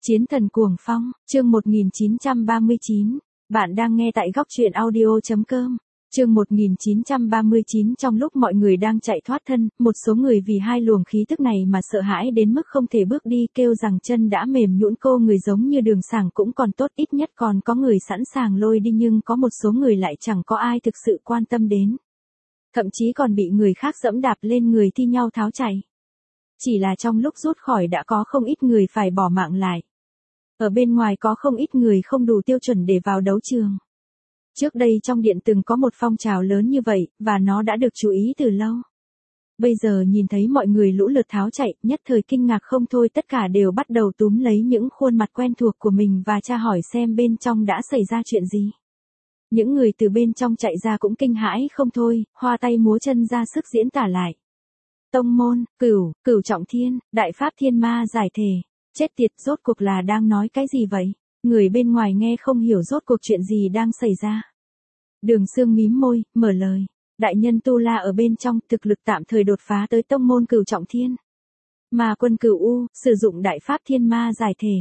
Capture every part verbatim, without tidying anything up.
Chiến thần cuồng phong, chương một nghìn chín trăm ba mươi chín. Bạn đang nghe tại góc truyện audio chấm com. Chương một nghìn chín trăm ba mươi chín. Trong lúc mọi người đang chạy thoát thân, một số người vì hai luồng khí tức này mà sợ hãi đến mức không thể bước đi, kêu rằng chân đã mềm nhũn. Cô người giống như Đường Sảng cũng còn tốt, ít nhất còn có người sẵn sàng lôi đi, nhưng có một số người lại chẳng có ai thực sự quan tâm đến. Thậm chí còn bị người khác dẫm đạp lên người thi nhau tháo chạy. Chỉ là trong lúc rút khỏi đã có không ít người phải bỏ mạng lại. Ở bên ngoài có không ít người không đủ tiêu chuẩn để vào đấu trường. Trước đây trong điện từng có một phong trào lớn như vậy, và nó đã được chú ý từ lâu. Bây giờ nhìn thấy mọi người lũ lượt tháo chạy, nhất thời kinh ngạc không thôi, tất cả đều bắt đầu túm lấy những khuôn mặt quen thuộc của mình và tra hỏi xem bên trong đã xảy ra chuyện gì. Những người từ bên trong chạy ra cũng kinh hãi không thôi, hoa tay múa chân ra sức diễn tả lại. Tông môn, cửu, cửu trọng thiên, đại pháp thiên ma giải thể. Chết tiệt, rốt cuộc là đang nói cái gì vậy? Người bên ngoài nghe không hiểu rốt cuộc chuyện gì đang xảy ra. Đường Sương mím môi, mở lời. Đại nhân Tu La ở bên trong, thực lực tạm thời đột phá tới tông môn cửu trọng thiên. Mà quân cửu U, sử dụng đại pháp thiên ma giải thể.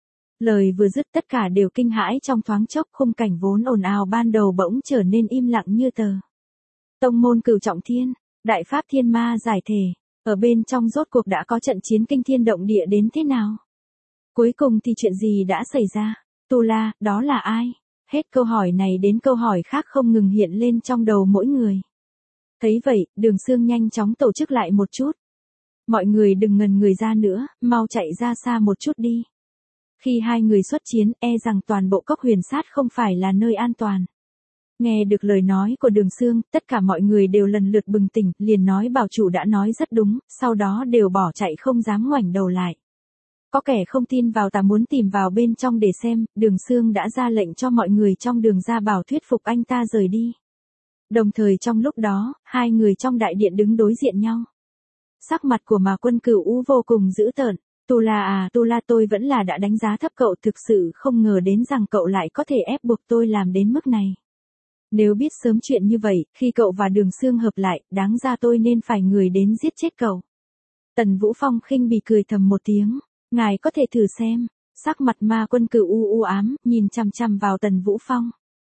Lời vừa dứt tất cả đều kinh hãi trong thoáng chốc, khung cảnh vốn ồn ào ban đầu bỗng trở nên im lặng như tờ. Tông môn cửu trọng thiên, đại pháp thiên ma giải thể. Ở bên trong rốt cuộc đã có trận chiến kinh thiên động địa đến thế nào? Cuối cùng thì chuyện gì đã xảy ra? Tu La, đó là ai? Hết câu hỏi này đến câu hỏi khác không ngừng hiện lên trong đầu mỗi người. Thấy vậy, Đường Sương nhanh chóng tổ chức lại một chút. Mọi người đừng ngần người ra nữa, mau chạy ra xa một chút đi. Khi hai người xuất chiến, e rằng toàn bộ cốc huyền sát không phải là nơi an toàn. Nghe được lời nói của Đường Sương, tất cả mọi người đều lần lượt bừng tỉnh, liền nói bảo chủ đã nói rất đúng, sau đó đều bỏ chạy không dám ngoảnh đầu lại. Có kẻ không tin vào ta muốn tìm vào bên trong để xem, Đường Sương đã ra lệnh cho mọi người trong Đường gia bảo thuyết phục anh ta rời đi. Đồng thời trong lúc đó, hai người trong đại điện đứng đối diện nhau. Sắc mặt của mà quân cửu U vô cùng dữ tợn. Tu La à, Tu La, tôi vẫn là đã đánh giá thấp cậu, thực sự không ngờ đến rằng cậu lại có thể ép buộc tôi làm đến mức này. Nếu biết sớm chuyện như vậy, khi cậu và Đường Sương hợp lại, đáng ra tôi nên phải người đến giết chết cậu. Tần Vũ Phong khinh bỉ cười thầm một tiếng. Ngài có thể thử xem. Sắc mặt ma quân cửu U u ám, nhìn chằm chằm vào Tần Vũ Phong.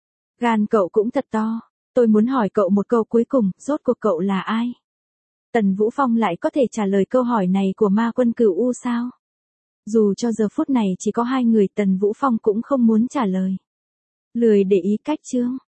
Gan cậu cũng thật to. Tôi muốn hỏi cậu một câu cuối cùng, rốt cuộc cậu là ai? Tần Vũ Phong lại có thể trả lời câu hỏi này của ma quân cửu U sao? Dù cho giờ phút này chỉ có hai người, Tần Vũ Phong cũng không muốn trả lời. Lười để ý cách chương.